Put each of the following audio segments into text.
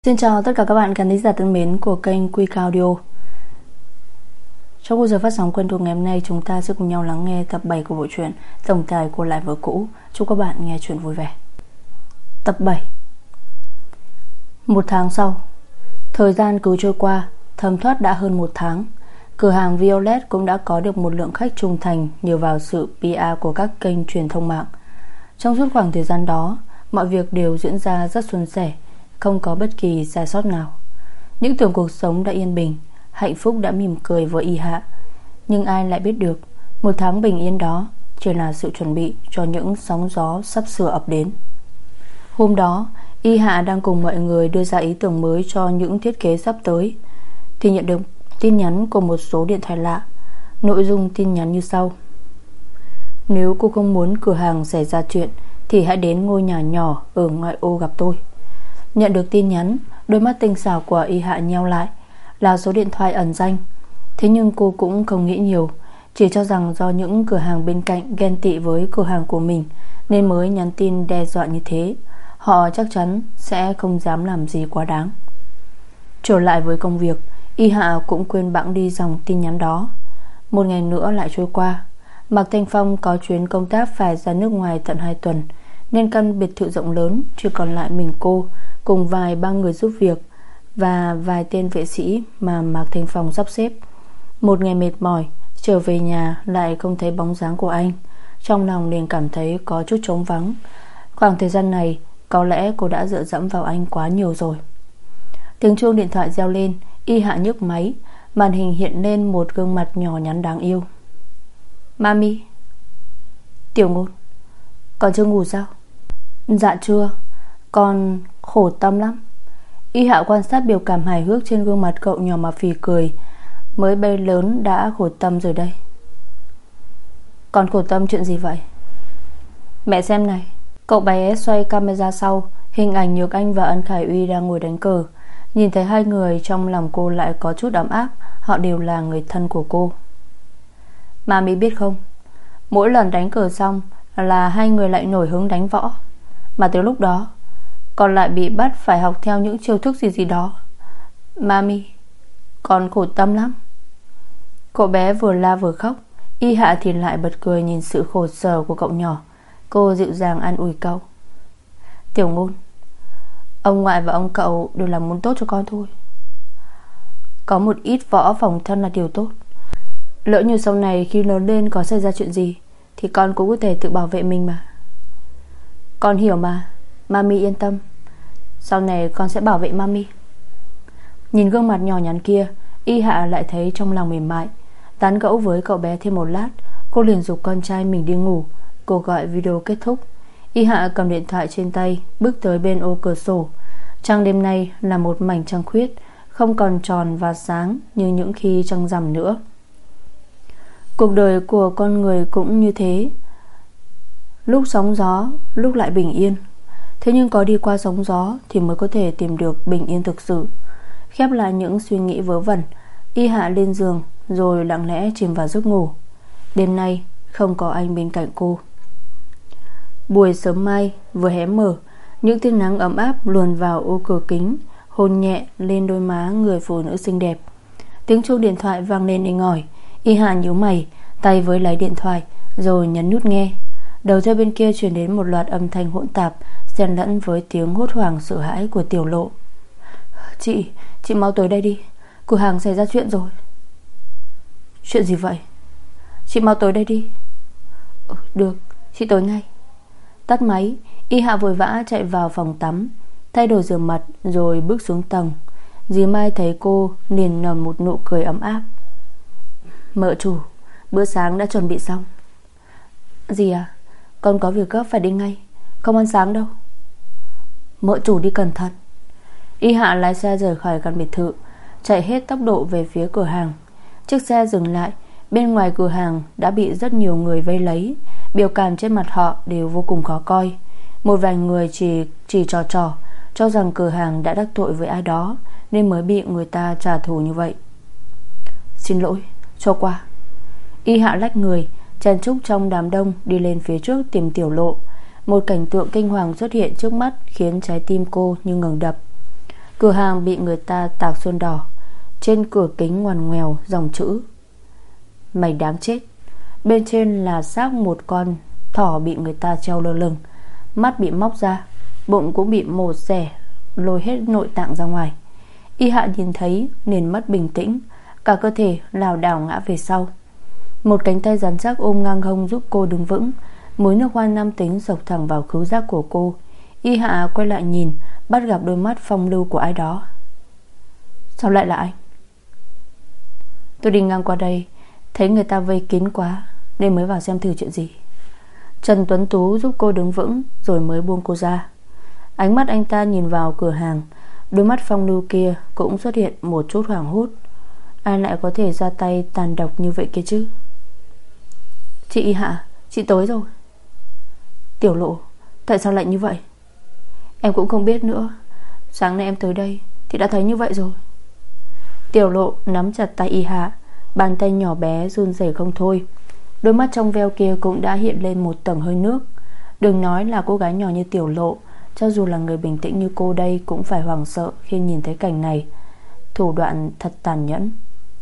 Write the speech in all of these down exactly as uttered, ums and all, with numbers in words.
Xin chào tất cả các bạn khán thính giả thân mến của kênh Quy Cao Audio. Trong khung giờ phát sóng quen thuộc ngày hôm nay, chúng ta sẽ cùng nhau lắng nghe tập bảy của bộ truyện Tổng tài của lại vợ cũ. Chúc các bạn nghe truyện vui vẻ. Tập bảy. Một tháng sau, thời gian cứ trôi qua, thấm thoát đã hơn một tháng. Cửa hàng Violet cũng đã có được một lượng khách trung thành nhờ vào sự pê e của các kênh truyền thông mạng. Trong suốt khoảng thời gian đó, mọi việc đều diễn ra rất suôn sẻ, không có bất kỳ sai sót nào. Những tưởng cuộc sống đã yên bình, hạnh phúc đã mỉm cười với Y Hạ. Nhưng ai lại biết được, một tháng bình yên đó chỉ là sự chuẩn bị cho những sóng gió sắp sửa ập đến. Hôm đó, Y Hạ đang cùng mọi người đưa ra ý tưởng mới cho những thiết kế sắp tới, thì nhận được tin nhắn của một số điện thoại lạ. Nội dung tin nhắn như sau: nếu cô không muốn cửa hàng xảy ra chuyện thì hãy đến ngôi nhà nhỏ ở ngoại ô gặp tôi. Nhận được tin nhắn, đôi mắt tinh xảo của Y Hạ nheo lại. Là số điện thoại ẩn danh. Thế nhưng cô cũng không nghĩ nhiều, chỉ cho rằng do những cửa hàng bên cạnh ghen tị với cửa hàng của mình nên mới nhắn tin đe dọa như thế. Họ chắc chắn sẽ không dám làm gì quá đáng. Trở lại với công việc, Y Hạ cũng quên bẵng đi dòng tin nhắn đó. Một ngày nữa lại trôi qua. Mạc Thanh Phong có chuyến công tác phải ra nước ngoài tận hai tuần, nên căn biệt thự rộng lớn chỉ còn lại mình cô cùng vài ba người giúp việc và vài tên vệ sĩ mà Mạc Thanh Phong sắp xếp. Một ngày mệt mỏi, trở về nhà lại không thấy bóng dáng của anh. Trong lòng liền cảm thấy có chút trống vắng. Khoảng thời gian này có lẽ cô đã dựa dẫm vào anh quá nhiều rồi. Tiếng chuông điện thoại reo lên. Y Hạ nhấc máy. Màn hình hiện lên một gương mặt nhỏ nhắn đáng yêu. Mami. Tiểu Ngôn, còn chưa ngủ sao? Dạ chưa, con khổ tâm lắm. Y Hạ quan sát biểu cảm hài hước trên gương mặt cậu nhỏ mà phì cười. Mới bay lớn đã khổ tâm rồi đây. Con khổ tâm chuyện gì vậy? Mẹ xem này. Cậu bé xoay camera sau. Hình ảnh Nhược Anh và Ân Khải Uy đang ngồi đánh cờ. Nhìn thấy hai người, trong lòng cô lại có chút ấm áp. Họ đều là người thân của cô. Mami biết không, mỗi lần đánh cờ xong là hai người lại nổi hứng đánh võ. Mà từ lúc đó con lại bị bắt phải học theo những chiêu thức gì gì đó. Mami, con khổ tâm lắm. Cậu bé vừa la vừa khóc. Y Hạ thì lại bật cười nhìn sự khổ sở của cậu nhỏ. Cô dịu dàng an ủi cậu. Tiểu Ngôn, ông ngoại và ông cậu đều là muốn tốt cho con thôi. Có một ít võ phòng thân là điều tốt. Lỡ như sau này khi lớn lên có xảy ra chuyện gì thì con cũng có thể tự bảo vệ mình mà. Con hiểu mà, Mami yên tâm. Sau này con sẽ bảo vệ Mami. Nhìn gương mặt nhỏ nhắn kia, Y Hạ lại thấy trong lòng mềm mại. Tán gẫu với cậu bé thêm một lát, cô liền giục con trai mình đi ngủ. Cuộc gọi video kết thúc, Y Hạ cầm điện thoại trên tay, bước tới bên ô cửa sổ. Trăng đêm nay là một mảnh trăng khuyết, không còn tròn và sáng như những khi trăng rằm nữa. Cuộc đời của con người cũng như thế, lúc sóng gió, lúc lại bình yên. Thế nhưng có đi qua sóng gió thì mới có thể tìm được bình yên thực sự. Khép lại những suy nghĩ vớ vẩn, Y Hạ lên giường rồi lặng lẽ chìm vào giấc ngủ. Đêm nay không có anh bên cạnh cô. Buổi sớm mai vừa hé mở, những tia nắng ấm áp luồn vào ô cửa kính, hôn nhẹ lên đôi má người phụ nữ xinh đẹp. Tiếng chuông điện thoại vang lên inh ỏi. Y Hạ nhíu mày, tay với lấy điện thoại rồi nhấn nút nghe. Đầu dây bên kia truyền đến một loạt âm thanh hỗn tạp, xen lẫn với tiếng hốt hoảng sợ hãi của Tiểu Lộ. Chị, chị mau tới đây đi, cửa hàng xảy ra chuyện rồi. Chuyện gì vậy? Chị mau tới đây đi. Ừ, được, chị tới ngay. Tắt máy, Y Hạ vội vã chạy vào phòng tắm, thay đồ rửa mặt rồi bước xuống tầng. Dì Mai thấy cô liền nở một nụ cười ấm áp. Mợ chủ, bữa sáng đã chuẩn bị xong. Dì à, con có việc gấp phải đi ngay, không ăn sáng đâu. Mợ chủ đi cẩn thận. Y Hạ lái xe rời khỏi căn biệt thự, chạy hết tốc độ về phía cửa hàng. Chiếc xe dừng lại. Bên ngoài cửa hàng đã bị rất nhiều người vây lấy. Biểu cảm trên mặt họ đều vô cùng khó coi. Một vài người chỉ chỉ trò trò, cho rằng cửa hàng đã đắc tội với ai đó nên mới bị người ta trả thù như vậy. Xin lỗi, cho qua. Y Hạ lách người chen chúc trong đám đông đi lên phía trước tìm Tiểu Lộ. Một cảnh tượng kinh hoàng xuất hiện trước mắt khiến trái tim cô như ngừng đập. Cửa hàng bị người ta tạc sơn đỏ, trên cửa kính ngoằn ngoèo dòng chữ: mày đáng chết. Bên trên là xác một con thỏ bị người ta treo lơ lửng, mắt bị móc ra, bụng cũng bị mổ xẻ, lôi hết nội tạng ra ngoài. Y Hạ nhìn thấy liền mất bình tĩnh, cả cơ thể lảo đảo ngã về sau. Một cánh tay rắn chắc ôm ngang hông giúp cô đứng vững. Muối nước hoa nam tính sộc thẳng vào khứu giác của cô. Y Hạ quay lại nhìn, bắt gặp đôi mắt phong lưu của ai đó. Sao lại là anh? Tôi đi ngang qua đây, thấy người ta vây kín quá nên mới vào xem thử chuyện gì. Trần Tuấn Tú giúp cô đứng vững rồi mới buông cô ra. Ánh mắt anh ta nhìn vào cửa hàng, đôi mắt phong lưu kia cũng xuất hiện một chút hoảng hốt. Ai lại có thể ra tay tàn độc như vậy kia chứ? Chị Y Hạ, chị tới rồi. Tiểu Lộ, tại sao lại như vậy? Em cũng không biết nữa. Sáng nay em tới đây thì đã thấy như vậy rồi. Tiểu Lộ nắm chặt tay Y Hạ, bàn tay nhỏ bé run rẩy không thôi. Đôi mắt trong veo kia cũng đã hiện lên một tầng hơi nước. Đừng nói là cô gái nhỏ như Tiểu Lộ, cho dù là người bình tĩnh như cô đây cũng phải hoảng sợ khi nhìn thấy cảnh này. Thủ đoạn thật tàn nhẫn.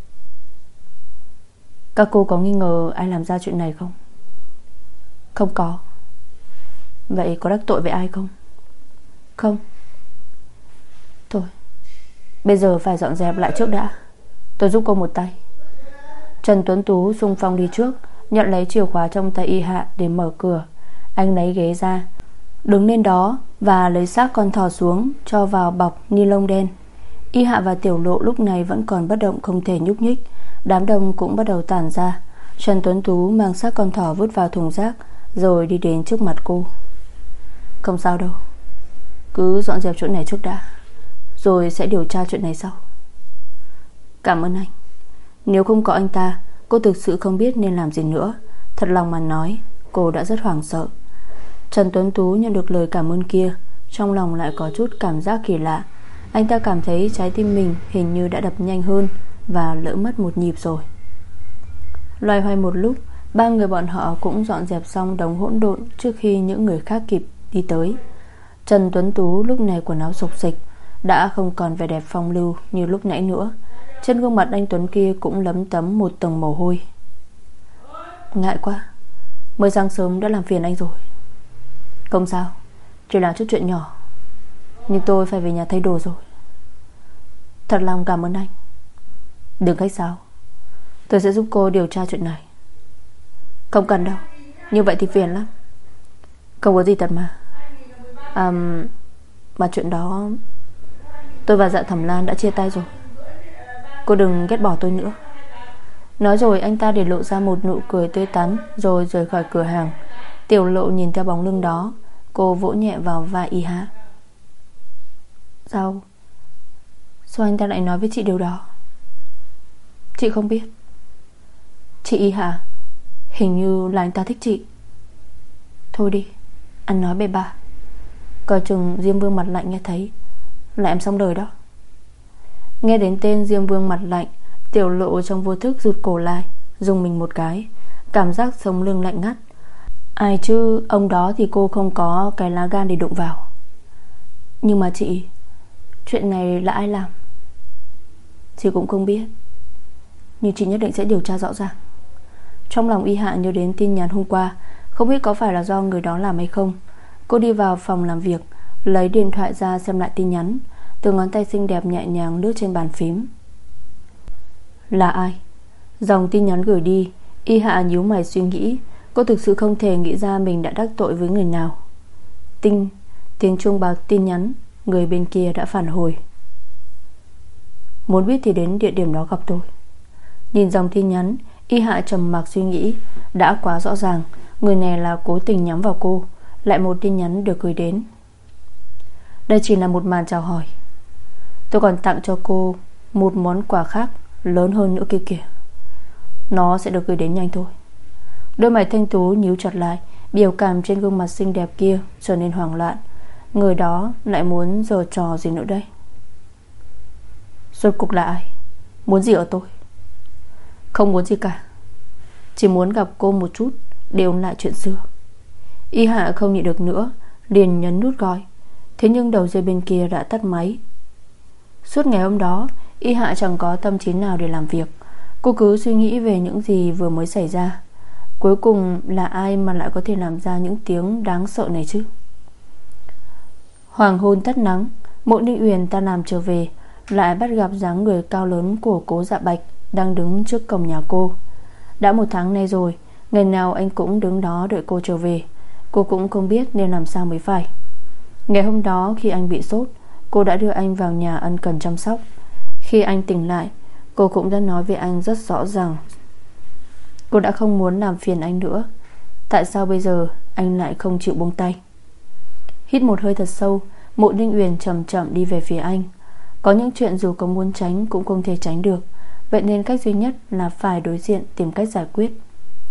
Các cô có nghi ngờ ai làm ra chuyện này không? Không có. Vậy có đắc tội với ai không? Không. Thôi, bây giờ phải dọn dẹp lại trước đã. Tôi giúp cô một tay. Trần Tuấn Tú xung phong đi trước, nhận lấy chìa khóa trong tay Y Hạ để mở cửa. Anh lấy ghế ra, đứng lên đó và lấy xác con thỏ xuống, cho vào bọc ni lông đen. Y Hạ và Tiểu Lộ lúc này vẫn còn bất động, không thể nhúc nhích. Đám đông cũng bắt đầu tản ra. Trần Tuấn Tú mang xác con thỏ vứt vào thùng rác, rồi đi đến trước mặt cô. Không sao đâu, cứ dọn dẹp chỗ này trước đã, rồi sẽ điều tra chuyện này sau. Cảm ơn anh. Nếu không có anh ta, cô thực sự không biết nên làm gì nữa. Thật lòng mà nói, cô đã rất hoảng sợ. Trần Tuấn Tú nhận được lời cảm ơn kia, trong lòng lại có chút cảm giác kỳ lạ. Anh ta cảm thấy trái tim mình hình như đã đập nhanh hơn và lỡ mất một nhịp rồi. Loay hoay một lúc, ba người bọn họ cũng dọn dẹp xong đống hỗn độn trước khi những người khác kịp đi tới. Trần Tuấn Tú lúc này quần áo xộc xịch, đã không còn vẻ đẹp phong lưu như lúc nãy nữa. Trên gương mặt anh Tuấn kia cũng lấm tấm một tầng mồ hôi. Ngại quá, mới sáng sớm đã làm phiền anh rồi. Không sao, chỉ là chút chuyện nhỏ, nhưng tôi phải về nhà thay đồ rồi. Thật lòng cảm ơn anh. Đừng khách sáo, tôi sẽ giúp cô điều tra chuyện này. Không cần đâu, như vậy thì phiền lắm. Không có gì thật mà. À, mà chuyện đó, tôi và Dạ Thẩm Lan đã chia tay rồi. Cô đừng ghét bỏ tôi nữa. Nói rồi anh ta để lộ ra một nụ cười tươi tắn, rồi rời khỏi cửa hàng. Tiểu Lộ nhìn theo bóng lưng đó, cô vỗ nhẹ vào vai Y Hạ. Sao Sao anh ta lại nói với chị điều đó? Chị không biết. Chị Y Hạ, hình như là anh ta thích chị. Thôi đi, anh nói bề bà, coi chừng Diêm Vương mặt lạnh nghe thấy là em xong đời đó. Nghe đến tên Diêm Vương mặt lạnh, Tiểu Lộ trong vô thức rụt cổ lại, rùng mình một cái, cảm giác sống lưng lạnh ngắt. Ai chứ, ông đó thì cô không có cái lá gan để đụng vào. Nhưng mà chị, chuyện này là ai làm? Chị cũng không biết, nhưng chị nhất định sẽ điều tra rõ ràng. Trong lòng Y Hạ nhớ đến tin nhắn hôm qua, không biết có phải là do người đó làm hay không. Cô đi vào phòng làm việc, lấy điện thoại ra xem lại tin nhắn. Từ ngón tay xinh đẹp nhẹ nhàng lướt trên bàn phím. Là ai? Dòng tin nhắn gửi đi. Y Hạ nhíu mày suy nghĩ. Cô thực sự không thể nghĩ ra mình đã đắc tội với người nào. Tinh Tiếng chuông báo tin nhắn. Người bên kia đã phản hồi. Muốn biết thì đến địa điểm đó gặp tôi. Nhìn dòng tin nhắn, Y Hạ trầm mặc suy nghĩ. Đã quá rõ ràng, người này là cố tình nhắm vào cô. Lại một tin nhắn được gửi đến. Đây chỉ là một màn chào hỏi. Tôi còn tặng cho cô một món quà khác lớn hơn nữa kia kìa. Nó sẽ được gửi đến nhanh thôi. Đôi mày thanh tú nhíu chặt lại, biểu cảm trên gương mặt xinh đẹp kia trở nên hoảng loạn. Người đó lại muốn giở trò gì nữa đây? Rốt cuộc là ai? Muốn gì ở tôi? Không muốn gì cả, chỉ muốn gặp cô một chút để ôn lại chuyện xưa. Y Hạ không nhịn được nữa, liền nhấn nút gọi. Thế nhưng đầu dây bên kia đã tắt máy. Suốt ngày hôm đó, Y Hạ chẳng có tâm trí nào để làm việc. Cô cứ suy nghĩ về những gì vừa mới xảy ra. Cuối cùng là ai mà lại có thể làm ra những tiếng đáng sợ này chứ? Hoàng hôn tắt nắng, Mộ Ninh Uyển tan làm trở về, lại bắt gặp dáng người cao lớn của Cố Dạ Bạch đang đứng trước cổng nhà cô. Đã một tháng nay rồi, ngày nào anh cũng đứng đó đợi cô trở về. Cô cũng không biết nên làm sao mới phải. Ngày hôm đó khi anh bị sốt, cô đã đưa anh vào nhà ân cần chăm sóc. Khi anh tỉnh lại, cô cũng đã nói với anh rất rõ ràng. Cô đã không muốn làm phiền anh nữa. Tại sao bây giờ anh lại không chịu buông tay? Hít một hơi thật sâu, Mộ Ninh Uyển chậm chậm đi về phía anh. Có những chuyện dù có muốn tránh cũng không thể tránh được. Vậy nên cách duy nhất là phải đối diện, tìm cách giải quyết.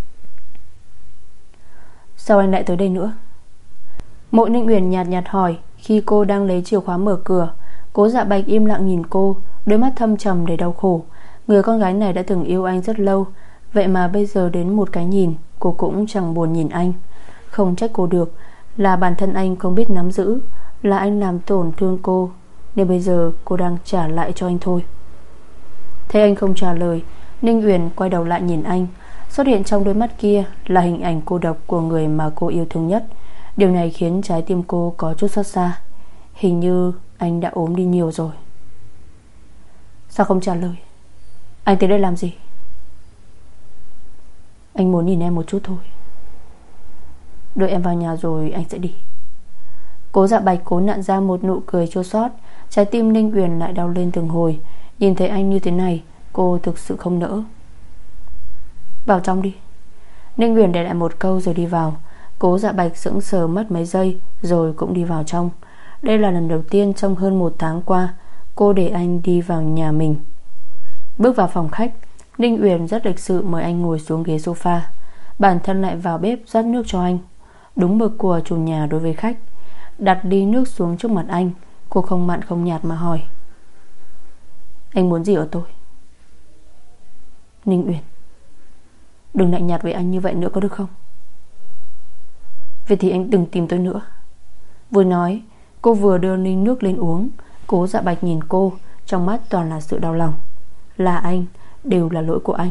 Sao anh lại tới đây nữa? Mộ Ninh Uyển nhạt nhạt hỏi. Khi cô đang lấy chìa khóa mở cửa, Cố Dạ Bạch im lặng nhìn cô, đôi mắt thâm trầm đầy đau khổ. Người con gái này đã từng yêu anh rất lâu, vậy mà bây giờ đến một cái nhìn, cô cũng chẳng buồn nhìn anh. Không trách cô được, là bản thân anh không biết nắm giữ, là anh làm tổn thương cô, nên bây giờ cô đang trả lại cho anh thôi. Thấy anh không trả lời, Ninh Uyển quay đầu lại nhìn anh. Xuất hiện trong đôi mắt kia là hình ảnh cô độc của người mà cô yêu thương nhất. Điều này khiến trái tim cô có chút xót xa. Hình như anh đã ốm đi nhiều rồi. Sao không trả lời? Anh tới đây làm gì? Anh muốn nhìn em một chút thôi. Đợi em vào nhà rồi anh sẽ đi. Cố Dạ Bạch cố nặn ra một nụ cười chua xót. Trái tim Ninh Uyển lại đau lên từng hồi. Nhìn thấy anh như thế này, cô thực sự không nỡ. Vào trong đi. Ninh Uyển để lại một câu rồi đi vào. Cố Dạ Bạch sững sờ mất mấy giây rồi cũng đi vào trong. Đây là lần đầu tiên trong hơn một tháng qua cô để anh đi vào nhà mình. Bước vào phòng khách, Ninh Uyển rất lịch sự mời anh ngồi xuống ghế sofa. Bản thân lại vào bếp rót nước cho anh, đúng mực của chủ nhà đối với khách. Đặt ly nước xuống trước mặt anh, cô không mặn không nhạt mà hỏi. Anh muốn gì ở tôi? Ninh Uyển, đừng lạnh nhạt với anh như vậy nữa có được không? Vậy thì anh đừng tìm tôi nữa. Vừa nói, cô vừa đưa ly nước lên uống. Cố Dạ Bạch nhìn cô, trong mắt toàn là sự đau lòng. Là anh, đều là lỗi của anh.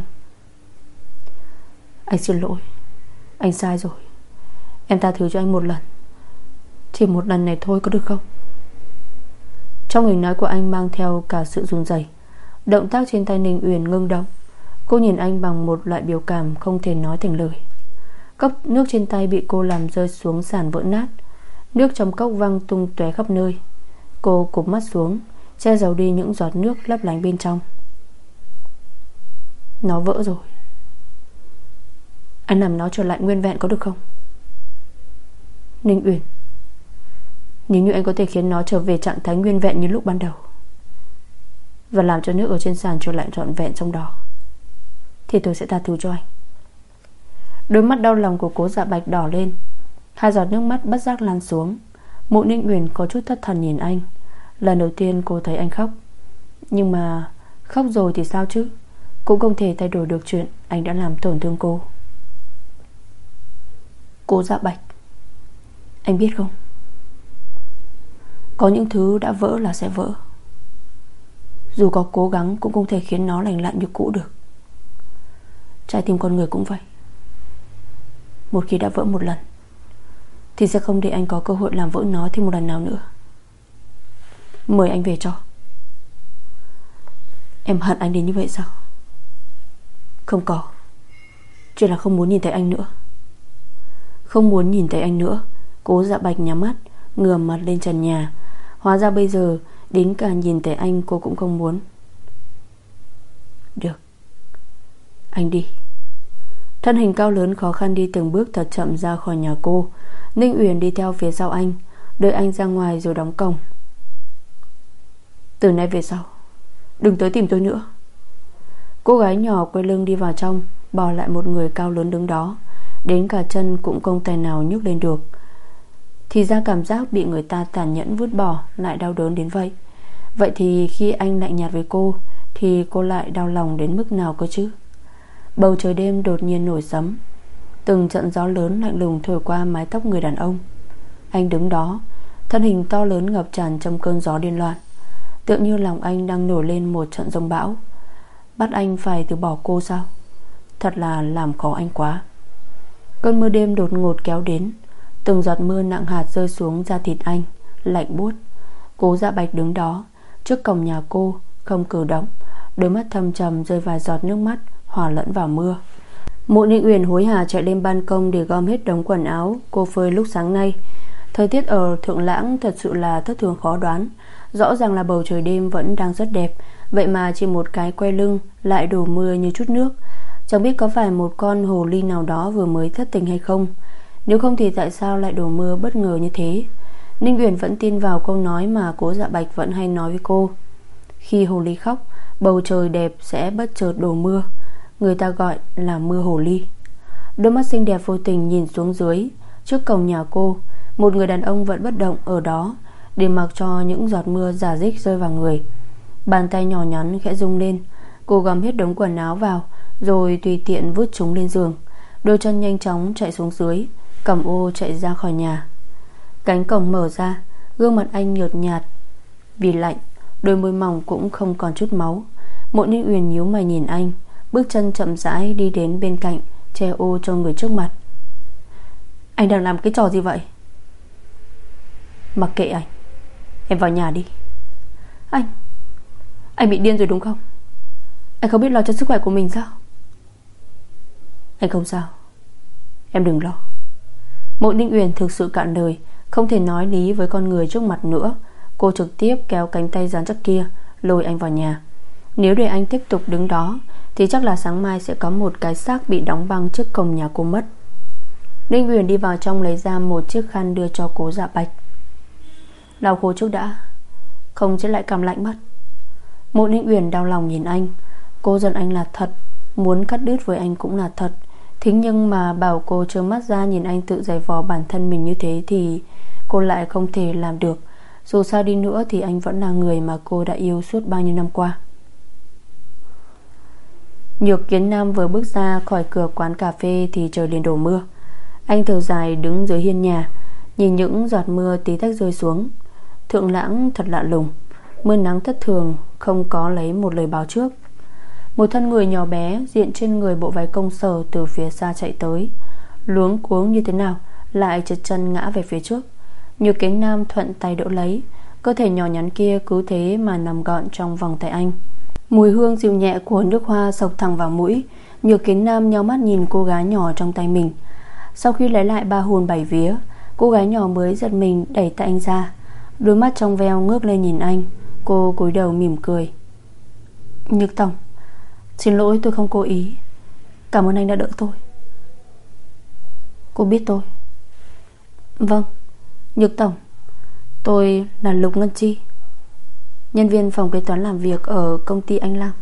Anh xin lỗi, anh sai rồi. Em tha thứ cho anh một lần, chỉ một lần này thôi có được không? Trong lời nói của anh mang theo cả sự run rẩy. Động tác trên tay Ninh Uyển ngưng động. Cô nhìn anh bằng một loại biểu cảm không thể nói thành lời. Cốc nước trên tay bị cô làm rơi xuống sàn vỡ nát. Nước trong cốc văng tung tóe khắp nơi. Cô cụp mắt xuống, che giấu đi những giọt nước lấp lánh bên trong. Nó vỡ rồi. Anh làm nó trở lại nguyên vẹn có được không? Ninh Uyển, nếu như anh có thể khiến nó trở về trạng thái nguyên vẹn như lúc ban đầu, và làm cho nước ở trên sàn trở lại trọn vẹn trong đó, thì tôi sẽ tha thứ cho anh. Đôi mắt đau lòng của Cố Dạ Bạch đỏ lên. Hai giọt nước mắt bất giác lan xuống. Mộ Ninh Uyển có chút thất thần nhìn anh. Lần đầu tiên cô thấy anh khóc. Nhưng mà khóc rồi thì sao chứ? Cũng không thể thay đổi được chuyện anh đã làm tổn thương cô. Cố Dạ Bạch, anh biết không, có những thứ đã vỡ là sẽ vỡ. Dù có cố gắng cũng không thể khiến nó lành lặn như cũ được. Trái tim con người cũng vậy. Một khi đã vỡ một lần thì sẽ không để anh có cơ hội làm vỡ nó thêm một lần nào nữa. Mời anh về cho. Em hận anh đến như vậy sao? Không có, chỉ là không muốn nhìn thấy anh nữa. Không muốn nhìn thấy anh nữa. Cố Dạ Bạch nhắm mắt, ngửa mặt lên trần nhà. Hóa ra bây giờ đến cả nhìn thấy anh cô cũng không muốn. Được, anh đi. Thân hình cao lớn khó khăn đi từng bước thật chậm ra khỏi nhà cô. Ninh Uyển đi theo phía sau anh, đợi anh ra ngoài rồi đóng cổng. Từ nay về sau đừng tới tìm tôi nữa. Cô gái nhỏ quay lưng đi vào trong, bỏ lại một người cao lớn đứng đó. Đến cả chân cũng không tài nào nhúc lên được. Thì ra cảm giác bị người ta tàn nhẫn vứt bỏ lại đau đớn đến vậy. Vậy thì khi anh lạnh nhạt với cô thì cô lại đau lòng đến mức nào cơ chứ? Bầu trời đêm đột nhiên nổi sấm. Từng trận gió lớn lạnh lùng thổi qua mái tóc người đàn ông. Anh đứng đó, thân hình to lớn ngập tràn trong cơn gió điên loạn. Tựa như lòng anh đang nổi lên một trận giông bão. Bắt anh phải từ bỏ cô sao? Thật là làm khó anh quá. Cơn mưa đêm đột ngột kéo đến. Từng giọt mưa nặng hạt rơi xuống da thịt anh, lạnh buốt. Cố Dạ Bạch đứng đó trước cổng nhà cô, không cử động, đôi mắt thâm trầm rơi vài giọt nước mắt hòa lẫn vào mưa. Mộ Ninh Uyển hối hả chạy lên ban công để gom hết đống quần áo cô phơi lúc sáng nay. Thời tiết ở Thượng Lãng thật sự là thất thường khó đoán. Rõ ràng là bầu trời đêm vẫn đang rất đẹp, vậy mà chỉ một cái quay lưng lại đổ mưa như chút nước. Chẳng biết có phải một con hồ ly nào đó vừa mới thất tình hay không. Nếu không thì tại sao lại đổ mưa bất ngờ như thế? Ninh Uyển vẫn tin vào câu nói mà Cố Dạ Bạch vẫn hay nói với cô: khi hồ ly khóc, bầu trời đẹp sẽ bất chợt đổ mưa. Người ta gọi là mưa hồ ly. Đôi mắt xinh đẹp vô tình nhìn xuống dưới. Trước cổng nhà cô, một người đàn ông vẫn bất động ở đó, để mặc cho những giọt mưa rả rích rơi vào người. Bàn tay nhỏ nhắn khẽ rung lên. Cô gom hết đống quần áo vào, rồi tùy tiện vứt chúng lên giường. Đôi chân nhanh chóng chạy xuống dưới, cầm ô chạy ra khỏi nhà. Cánh cổng mở ra, gương mặt anh nhợt nhạt vì lạnh, đôi môi mỏng cũng không còn chút máu. Mộ Ninh Uyển nhíu mày nhìn anh, bước chân chậm rãi đi đến bên cạnh, che ô cho người trước mặt. Anh đang làm cái trò gì vậy? Mặc kệ anh, em vào nhà đi. Anh Anh bị điên rồi đúng không? Anh không biết lo cho sức khỏe của mình sao? Anh không sao, em đừng lo. Mộ Ninh Uyển thực sự cạn lời, không thể nói lý với con người trước mặt nữa. Cô trực tiếp kéo cánh tay rắn chắc kia, lôi anh vào nhà. Nếu để anh tiếp tục đứng đó thì chắc là sáng mai sẽ có một cái xác bị đóng băng trước cổng nhà cô mất. Ninh Uyển đi vào trong lấy ra một chiếc khăn đưa cho Cố Dạ Bạch. Lau khô trước đã, không sẽ lại cảm lạnh mất. Mộ Ninh Uyển đau lòng nhìn anh. Cô giận anh là thật, muốn cắt đứt với anh cũng là thật. Thế nhưng mà bảo cô trơ mắt ra nhìn anh tự giày vò bản thân mình như thế thì cô lại không thể làm được. Dù sao đi nữa thì anh vẫn là người mà cô đã yêu suốt bao nhiêu năm qua. Nhược Kiến Nam vừa bước ra khỏi cửa quán cà phê thì trời liền đổ mưa. Anh thở dài đứng dưới hiên nhà, nhìn những giọt mưa tí tách rơi xuống. Thượng Lãng thật lạ lùng, mưa nắng thất thường, không có lấy một lời báo trước. Một thân người nhỏ bé diện trên người bộ váy công sở từ phía xa chạy tới, luống cuống như thế nào lại trượt chân ngã về phía trước. Nhược Kiến Nam thuận tay đỡ lấy, cơ thể nhỏ nhắn kia cứ thế mà nằm gọn trong vòng tay anh. Mùi hương dịu nhẹ của nước hoa xộc thẳng vào mũi. Nhược Kiến Nam nhíu mắt nhìn cô gái nhỏ trong tay mình. Sau khi lấy lại ba hồn bảy vía, cô gái nhỏ mới giật mình đẩy tay anh ra. Đôi mắt trong veo ngước lên nhìn anh. Cô cúi đầu mỉm cười. Nhược tổng, xin lỗi tôi không cố ý. Cảm ơn anh đã đỡ tôi. Cô biết tôi. Vâng, Nhược tổng, tôi là Lục Ngân Chi, nhân viên phòng kế toán làm việc ở công ty Anh Lam.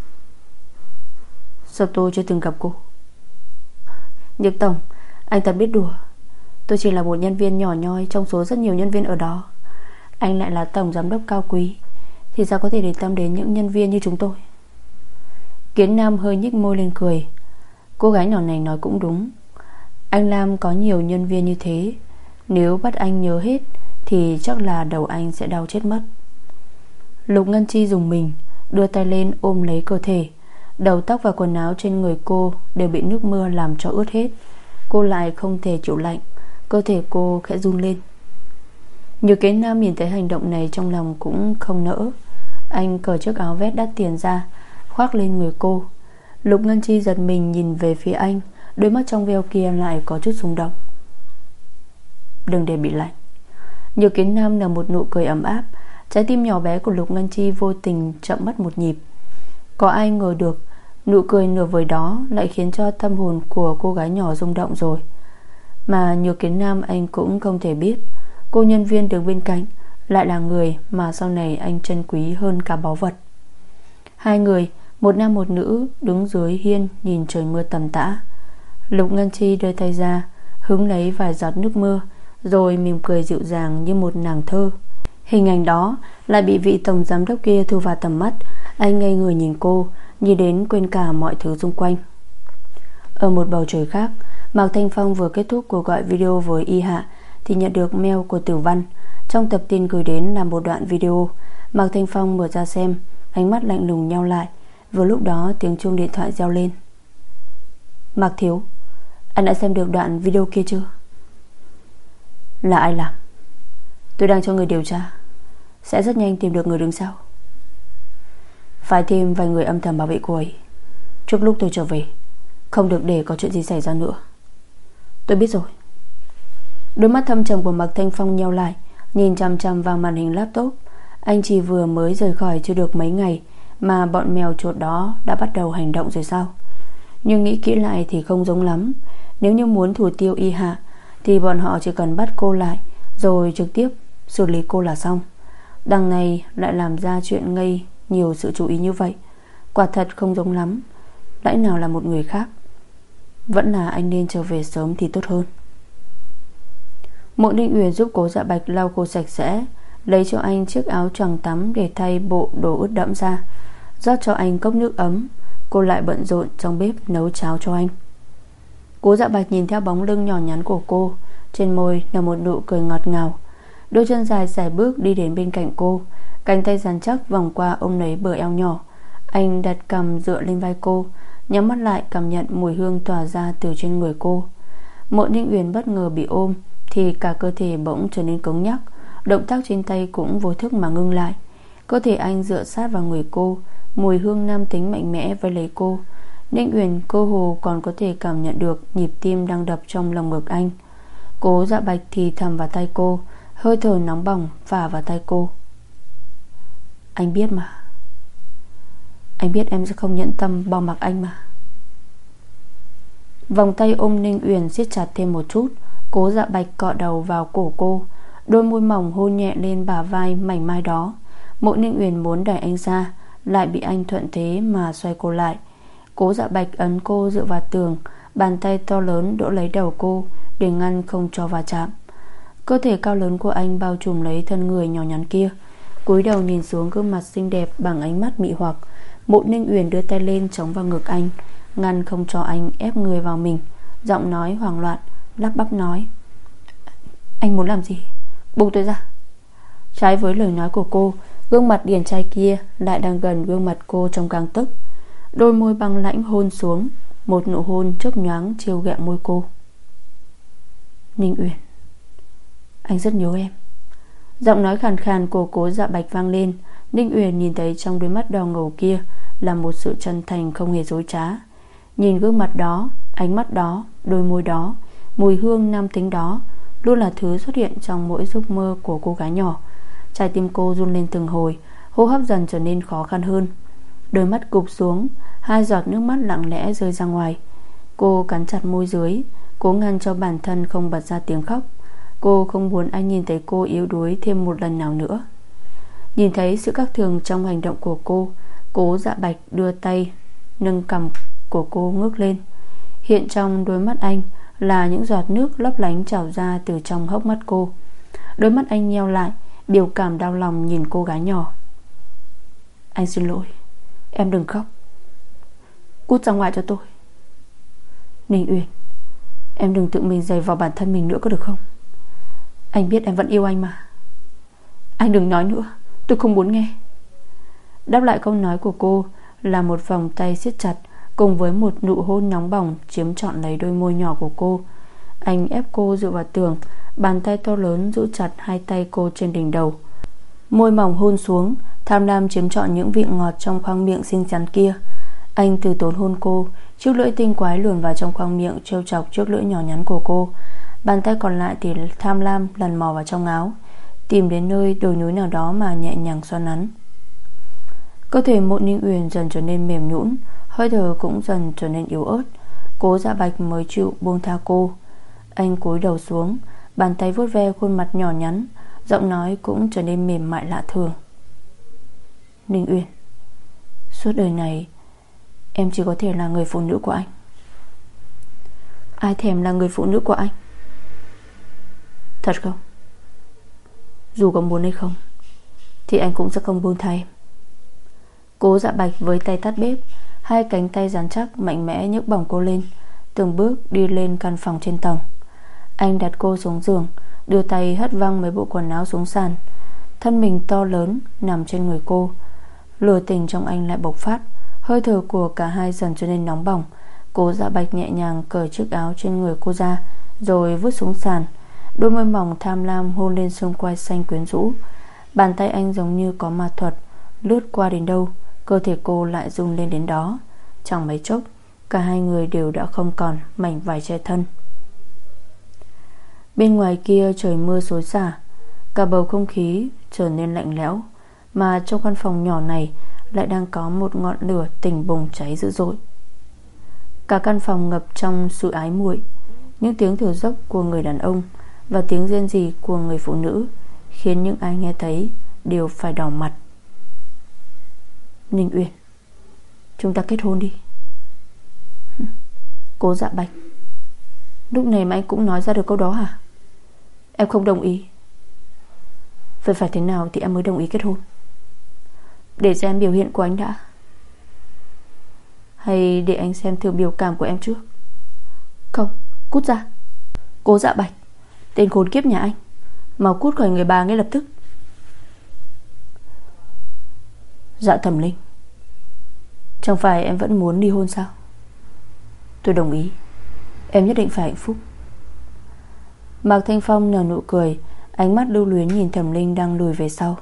Sao tôi chưa từng gặp cô? Nhược tổng, anh thật biết đùa. Tôi chỉ là một nhân viên nhỏ nhoi trong số rất nhiều nhân viên ở đó. Anh lại là tổng giám đốc cao quý, thì sao có thể để tâm đến những nhân viên như chúng tôi? Kiến Nam hơi nhếch môi lên cười. Cô gái nhỏ này nói cũng đúng. Anh Lam có nhiều nhân viên như thế, nếu bắt anh nhớ hết thì chắc là đầu anh sẽ đau chết mất. Lục Ngân Chi dùng mình, đưa tay lên ôm lấy cơ thể. Đầu tóc và quần áo trên người cô đều bị nước mưa làm cho ướt hết. Cô lại không thể chịu lạnh, cơ thể cô khẽ run lên. Nhược Kiến Nam nhìn thấy hành động này trong lòng cũng không nỡ. Anh cởi chiếc áo vest đắt tiền ra, khoác lên người cô. Lục Ngân Chi giật mình nhìn về phía anh, đôi mắt trong veo kia lại có chút rung động. Đừng để bị lạnh. Nhược Kiến Nam nở một nụ cười ấm áp. Trái tim nhỏ bé của Lục Ngân Chi vô tình chậm mất một nhịp. Có ai ngờ được nụ cười nửa vời đó lại khiến cho tâm hồn của cô gái nhỏ rung động rồi. Mà Nhược Kiến Nam anh cũng không thể biết, cô nhân viên đứng bên cạnh lại là người mà sau này anh trân quý hơn cả báu vật. Hai người, một nam một nữ, đứng dưới hiên nhìn trời mưa tầm tã. Lục Ngân Chi đưa tay ra hứng lấy vài giọt nước mưa, rồi mỉm cười dịu dàng như một nàng thơ. Hình ảnh đó lại bị vị tổng giám đốc kia thu vào tầm mắt. Anh ngây người nhìn cô, nhìn đến quên cả mọi thứ xung quanh. Ở một bầu trời khác, Mạc Thanh Phong vừa kết thúc cuộc gọi video với Y Hạ thì nhận được mail của Tử Văn. Trong tập tin gửi đến là một đoạn video Mạc Thanh Phong mở ra xem, ánh mắt lạnh lùng nheo lại. Vừa lúc đó tiếng chuông điện thoại reo lên. Mạc thiếu, anh đã xem được đoạn video kia chưa? Là ai làm? Tôi đang cho người điều tra, sẽ rất nhanh tìm được người đứng sau. Phải thêm vài người âm thầm bảo vệ cô ấy. Trước lúc tôi trở về, không được để có chuyện gì xảy ra nữa. Tôi biết rồi. Đôi mắt thâm trầm của Mạc Thanh Phong nheo lại, nhìn chằm chằm vào màn hình laptop. Anh chỉ vừa mới rời khỏi chưa được mấy ngày mà bọn mèo chuột đó đã bắt đầu hành động rồi sao? Nhưng nghĩ kỹ lại thì không giống lắm. Nếu như muốn thủ tiêu Y Hạ thì bọn họ chỉ cần bắt cô lại rồi trực tiếp xử lý cô là xong. Đằng này lại làm ra chuyện ngây nhiều sự chú ý như vậy, quả thật không giống lắm. Lẽ nào là một người khác? Vẫn là anh nên trở về sớm thì tốt hơn. Mộ Ninh Uyển giúp Cố Dạ Bạch lau khô sạch sẽ, lấy cho anh chiếc áo choàng tắm để thay bộ đồ ướt đẫm ra, rót cho anh cốc nước ấm. Cô lại bận rộn trong bếp nấu cháo cho anh. Cố Dạ Bạch nhìn theo bóng lưng nhỏ nhắn của cô, trên môi là một nụ cười ngọt ngào. Đôi chân dài sải bước đi đến bên cạnh cô, cánh tay rắn chắc vòng qua ôm lấy bờ eo nhỏ. Anh đặt cằm dựa lên vai cô, nhắm mắt lại cảm nhận mùi hương tỏa ra từ trên người cô. Mộ Ninh Uyển bất ngờ bị ôm thì cả cơ thể bỗng trở nên cứng nhắc, động tác trên tay cũng vô thức mà ngưng lại. Cơ thể anh dựa sát vào người cô, mùi hương nam tính mạnh mẽ vây lấy cô. Ninh Uyển cơ hồ còn có thể cảm nhận được nhịp tim đang đập trong lồng ngực anh. Cố Dạ Bạch thì thầm vào tay cô, hơi thở nóng bỏng phả vào tay cô. Anh biết mà, anh biết em sẽ không nhẫn tâm bỏ mặc anh mà. Vòng tay ôm Ninh Uyển siết chặt thêm một chút. Cố Dạ Bạch cọ đầu vào cổ cô, đôi môi mỏng hôn nhẹ lên bả vai mảnh mai đó. Mộ Ninh Uyển muốn đẩy anh ra, lại bị anh thuận thế mà xoay cô lại. Cố Dạ Bạch ấn cô dựa vào tường, bàn tay to lớn đỡ lấy đầu cô để ngăn không cho va chạm. Cơ thể cao lớn của anh bao trùm lấy thân người nhỏ nhắn kia. Cúi đầu nhìn xuống gương mặt xinh đẹp bằng ánh mắt mị hoặc. Mộ Ninh Uyển đưa tay lên chống vào ngực anh, ngăn không cho anh ép người vào mình. Giọng nói hoảng loạn, lắp bắp nói: Anh muốn làm gì? Buông tôi ra. Trái với lời nói của cô, gương mặt điển trai kia lại đang gần gương mặt cô trong gang tấc. Đôi môi băng lãnh hôn xuống, một nụ hôn chớp nhoáng trêu ghẹo môi cô. Ninh Uyển, anh rất nhớ em. Giọng nói khàn khàn của Cố Dạ Bạch vang lên. Ninh Uyển nhìn thấy trong đôi mắt đỏ ngầu kia là một sự chân thành không hề dối trá. Nhìn gương mặt đó, ánh mắt đó, đôi môi đó, mùi hương nam tính đó luôn là thứ xuất hiện trong mỗi giấc mơ của cô gái nhỏ. Trái tim cô run lên từng hồi, hô hấp dần trở nên khó khăn hơn. Đôi mắt cụp xuống, hai giọt nước mắt lặng lẽ rơi ra ngoài. Cô cắn chặt môi dưới, cố ngăn cho bản thân không bật ra tiếng khóc. Cô không muốn anh nhìn thấy cô yếu đuối thêm một lần nào nữa. Nhìn thấy sự khác thường trong hành động của cô, Cố Dạ Bạch đưa tay nâng cằm của cô ngước lên. Hiện trong đôi mắt anh là những giọt nước lấp lánh trào ra từ trong hốc mắt cô. Đôi mắt anh nheo lại, biểu cảm đau lòng nhìn cô gái nhỏ. Anh xin lỗi, em đừng khóc. Cút ra ngoài cho tôi. Ninh Uyển, em đừng tự mình giày vào bản thân mình nữa có được không? Anh biết em vẫn yêu anh mà. Anh đừng nói nữa, tôi không muốn nghe. Đáp lại câu nói của cô là một vòng tay siết chặt cùng với một nụ hôn nóng bỏng chiếm trọn lấy đôi môi nhỏ của cô. Anh ép cô dựa vào tường, bàn tay to lớn giữ chặt hai tay cô trên đỉnh đầu. Môi mỏng hôn xuống, tham lam chiếm trọn những vị ngọt trong khoang miệng xinh xắn kia. Anh từ tốn hôn cô, chiếc lưỡi tinh quái luồn vào trong khoang miệng trêu chọc chiếc lưỡi nhỏ nhắn của cô. Bàn tay còn lại thì tham lam lần mò vào trong áo, tìm đến nơi đồi núi nào đó mà nhẹ nhàng xoa nắn. Cơ thể Mộ Ninh Uyển dần trở nên mềm nhũn, hơi thở cũng dần trở nên yếu ớt. Cố Dạ Bạch mới chịu buông tha cô. Anh cúi đầu xuống, bàn tay vuốt ve khuôn mặt nhỏ nhắn, giọng nói cũng trở nên mềm mại lạ thường. Ninh Uyển, suốt đời này em chỉ có thể là người phụ nữ của anh. Ai thèm là người phụ nữ của anh? Thật không? Dù có muốn hay không thì anh cũng sẽ không buông tha em. Cố Dạ Bạch với tay tắt bếp, hai cánh tay rắn chắc mạnh mẽ nhấc bổng cô lên, từng bước đi lên căn phòng trên tầng. Anh đặt cô xuống giường, đưa tay hất văng mấy bộ quần áo xuống sàn. thân mình to lớn nằm trên người cô. Lửa tình trong anh lại bộc phát. Hơi thở của cả hai dần trở nên nóng bỏng. Cố Dạ Bạch nhẹ nhàng cởi chiếc áo trên người cô ra, rồi vứt xuống sàn. Đôi môi mỏng tham lam hôn lên xương quai xanh quyến rũ. Bàn tay anh giống như có ma thuật, lướt qua đến đâu, cơ thể cô lại rung lên đến đó. Chẳng mấy chốc, cả hai người đều đã không còn mảnh vải che thân. Bên ngoài kia trời mưa xối xả, cả bầu không khí trở nên lạnh lẽo. Mà trong căn phòng nhỏ này lại đang có một ngọn lửa tỉnh bùng cháy dữ dội. Cả căn phòng ngập trong sự ái muội. Những tiếng thở dốc của người đàn ông và tiếng rên rỉ của người phụ nữ khiến những ai nghe thấy đều phải đỏ mặt. Ninh Uyên, chúng ta kết hôn đi. Cố Dạ Bạch, lúc này mà anh cũng nói ra được câu đó hả? Em không đồng ý. Vậy phải thế nào thì em mới đồng ý kết hôn? Để xem biểu hiện của anh đã, hay để anh xem thử biểu cảm của em trước? Không, cút ra. Cố Dạ Bạch, tên khốn kiếp nhà anh, mau cút khỏi người bà ngay lập tức. Dạ Thẩm Linh, chẳng phải em vẫn muốn ly hôn sao? Tôi đồng ý. Em nhất định phải hạnh phúc. Mạc Thanh Phong nở nụ cười, ánh mắt lưu luyến nhìn Thẩm Linh đang lùi về sau.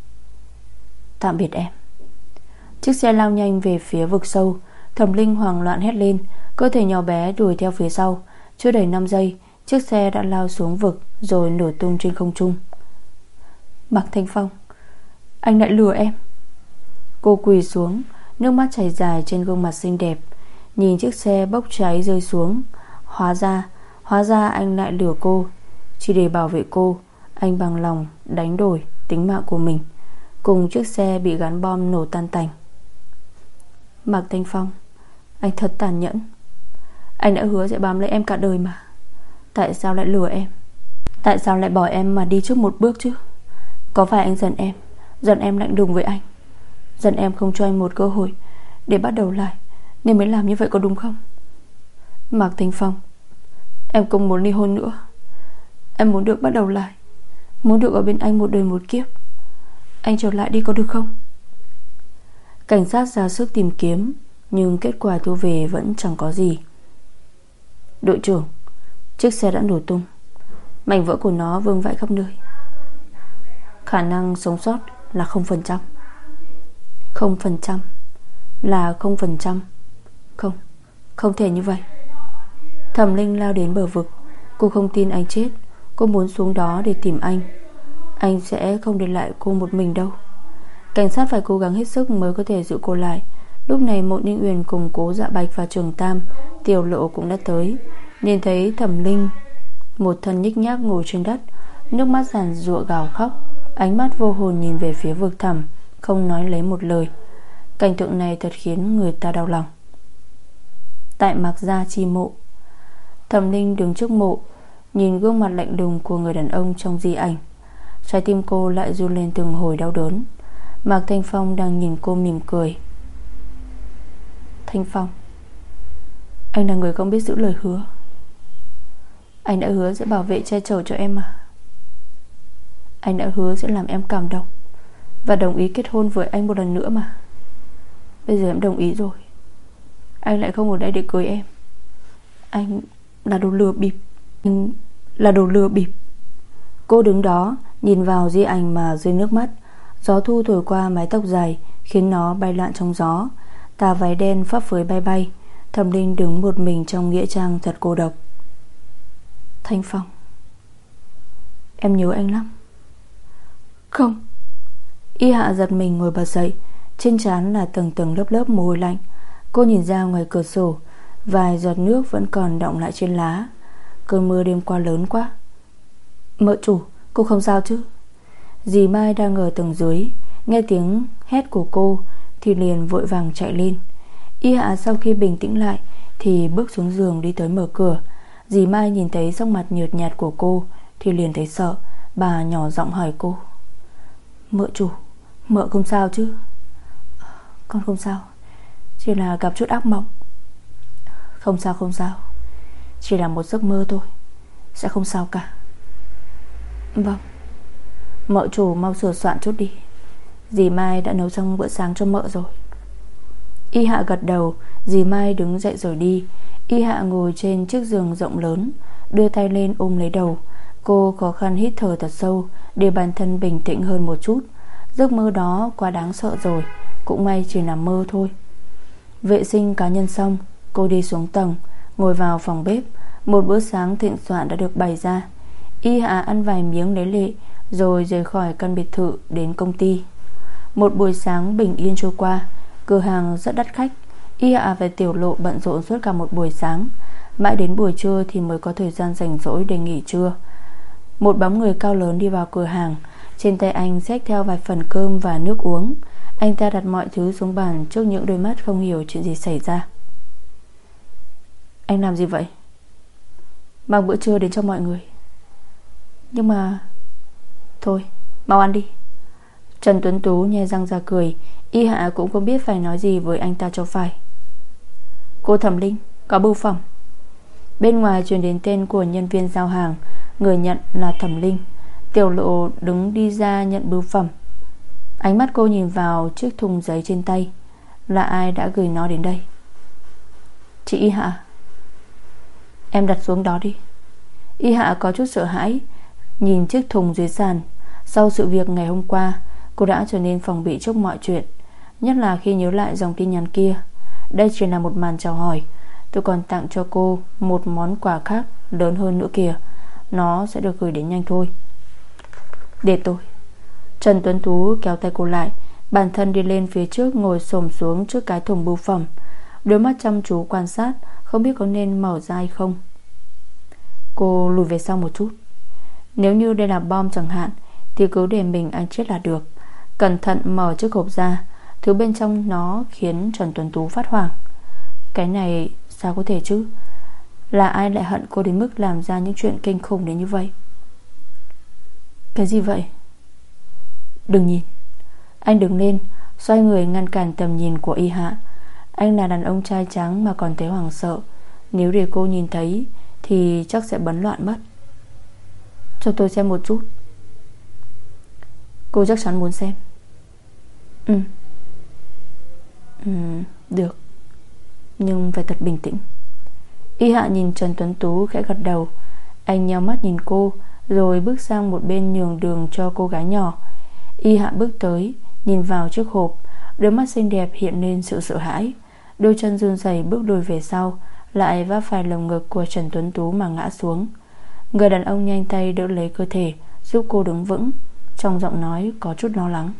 Tạm biệt em. Chiếc xe lao nhanh về phía vực sâu. Thẩm Linh hoảng loạn hét lên, cơ thể nhỏ bé đuổi theo phía sau. Chưa đầy năm giây, chiếc xe đã lao xuống vực rồi nổ tung trên không trung. Mạc Thanh Phong, anh lại lừa em. Cô quỳ xuống, nước mắt chảy dài trên gương mặt xinh đẹp, nhìn chiếc xe bốc cháy rơi xuống. Hóa ra Hóa ra anh lại lừa cô. Chỉ để bảo vệ cô, anh bằng lòng đánh đổi tính mạng của mình cùng chiếc xe bị gắn bom nổ tan tành. Mạc Thanh Phong, anh thật tàn nhẫn. Anh đã hứa sẽ bám lấy em cả đời mà. Tại sao lại lừa em? Tại sao lại bỏ em mà đi trước một bước chứ? Có phải anh giận em, giận em lạnh lùng với anh, giận em không cho anh một cơ hội để bắt đầu lại nên mới làm như vậy, có đúng không? Mạc Thanh Phong, em không muốn ly hôn nữa. Em muốn được bắt đầu lại, muốn được ở bên anh một đời một kiếp. Anh trở lại đi có được không? Cảnh sát ra sức tìm kiếm, nhưng kết quả thu về vẫn chẳng có gì. Đội trưởng, chiếc xe đã nổ tung, mảnh vỡ của nó vương vãi khắp nơi. Khả năng sống sót là không phần trăm. Không phần trăm là không phần trăm. Không, không thể như vậy. Thẩm Linh lao đến bờ vực. Cô không tin anh chết. Cô muốn xuống đó để tìm anh. Anh sẽ không để lại cô một mình đâu. Cảnh sát phải cố gắng hết sức mới có thể giữ cô lại. Lúc này Mộ Ninh Uyển cùng Cố Dạ Bạch và Trường Tam, Tiểu Lộ cũng đã tới. Nhìn thấy Thẩm Linh một thân nhích nhác ngồi trên đất, nước mắt giàn giụa gào khóc, ánh mắt vô hồn nhìn về phía vực thẳm, không nói lấy một lời. Cảnh tượng này thật khiến người ta đau lòng. Tại Mạc Gia Chi Mộ, Thẩm Linh đứng trước mộ, nhìn gương mặt lạnh lùng của người đàn ông trong di ảnh. Trái tim cô lại run lên từng hồi đau đớn. Mạc Thanh Phong đang nhìn cô mỉm cười. Thanh Phong, anh là người không biết giữ lời hứa. Anh đã hứa sẽ bảo vệ che chở cho em mà. Anh đã hứa sẽ làm em cảm động và đồng ý kết hôn với anh một lần nữa mà. Bây giờ em đồng ý rồi, anh lại không ở đây để cưới em. Anh là đồ lừa bịp. Anh là đồ lừa bịp. Cô đứng đó nhìn vào di ảnh mà rơi nước mắt. Gió thu thổi qua mái tóc dài khiến nó bay loạn trong gió. Tà váy đen phấp phới bay bay. Thẩm Linh đứng một mình trong nghĩa trang thật cô độc. Thanh Phong, em nhớ anh lắm. Không. Y Hạ giật mình ngồi bật dậy, trên trán là tầng tầng lớp lớp mồ hôi lạnh. Cô nhìn ra ngoài cửa sổ, vài giọt nước vẫn còn đọng lại trên lá. Cơn mưa đêm qua lớn quá. Mợ chủ, cô không sao chứ? Dì Mai đang ở tầng dưới, nghe tiếng hét của cô thì liền vội vàng chạy lên. Y Hạ sau khi bình tĩnh lại thì bước xuống giường đi tới mở cửa. Dì Mai nhìn thấy sắc mặt nhợt nhạt của cô thì liền thấy sợ. Bà nhỏ giọng hỏi cô: Mợ chủ, mợ không sao chứ? Con không sao, chỉ là gặp chút ác mộng. Không sao không sao, chỉ là một giấc mơ thôi, sẽ không sao cả. Vâng. Mợ chủ mau sửa soạn chút đi, dì Mai đã nấu xong bữa sáng cho mợ rồi. Y Hạ gật đầu. Dì Mai đứng dậy rồi đi. Y Hạ ngồi trên chiếc giường rộng lớn, đưa tay lên ôm lấy đầu. Cô khó khăn hít thở thật sâu để bản thân bình tĩnh hơn một chút. Giấc mơ đó quá đáng sợ rồi, cũng may chỉ là mơ thôi. Vệ sinh cá nhân xong, cô đi xuống tầng, ngồi vào phòng bếp. Một bữa sáng thịnh soạn đã được bày ra. Y Hạ ăn vài miếng lấy lệ, rồi rời khỏi căn biệt thự đến công ty. Một buổi sáng bình yên trôi qua. Cửa hàng rất đắt khách. Y Hạ và Tiểu Lộ bận rộn suốt cả một buổi sáng. Mãi đến buổi trưa thì mới có thời gian rảnh rỗi để nghỉ trưa. Một bóng người cao lớn đi vào cửa hàng. Trên tay anh xách theo vài phần cơm và nước uống. Anh ta đặt mọi thứ xuống bàn trước những đôi mắt không hiểu chuyện gì xảy ra. Anh làm gì vậy? Mang bữa trưa đến cho mọi người. Nhưng mà... Thôi, mau ăn đi. Trần Tuấn Tú nhe răng ra cười. Y Hạ cũng không biết phải nói gì với anh ta cho phải. Cô Thẩm Linh, có bưu phẩm. Bên ngoài truyền đến tên của nhân viên giao hàng. Người nhận là Thẩm Linh. Tiểu Lộ đứng đi ra nhận bưu phẩm. Ánh mắt cô nhìn vào chiếc thùng giấy trên tay. Là ai đã gửi nó đến đây? Chị Y Hạ. Em đặt xuống đó đi. Y Hạ có chút sợ hãi nhìn chiếc thùng dưới sàn. Sau sự việc ngày hôm qua, cô đã trở nên phòng bị trước mọi chuyện, nhất là khi nhớ lại dòng tin nhắn kia. Đây chỉ là một màn chào hỏi. Tôi còn tặng cho cô một món quà khác lớn hơn nữa kìa. Nó sẽ được gửi đến nhanh thôi. Để tôi. Trần Tuấn Tú kéo tay cô lại. Bản thân đi lên phía trước, ngồi xổm xuống trước cái thùng bưu phẩm, đôi mắt chăm chú quan sát, không biết có nên mở ra hay không. Cô lùi về sau một chút. Nếu như đây là bom chẳng hạn thì cứ để mình ăn chết là được. Cẩn thận mở chiếc hộp ra. Thứ bên trong nó khiến Trần Tuấn Tú phát hoảng. Cái này sao có thể chứ? Là ai lại hận cô đến mức làm ra những chuyện kinh khủng đến như vậy? Cái gì vậy? Đừng nhìn. Anh đứng lên, xoay người ngăn cản tầm nhìn của Y Hạ. Anh là đàn ông trai trắng mà còn thấy hoảng sợ. Nếu để cô nhìn thấy thì chắc sẽ bấn loạn mất. Cho tôi xem một chút. Cô chắc chắn muốn xem. Ừ. Ừ, được. Nhưng phải thật bình tĩnh. Y Hạ nhìn Trần Tuấn Tú khẽ gật đầu. Anh nheo mắt nhìn cô, rồi bước sang một bên nhường đường cho cô gái nhỏ. Y Hạ bước tới, nhìn vào chiếc hộp. Đôi mắt xinh đẹp hiện lên sự sợ hãi. Đôi chân run rẩy bước lùi về sau, lại vấp phải lồng ngực của Trần Tuấn Tú mà ngã xuống. Người đàn ông nhanh tay đỡ lấy cơ thể, giúp cô đứng vững. Trong giọng nói có chút lo lắng.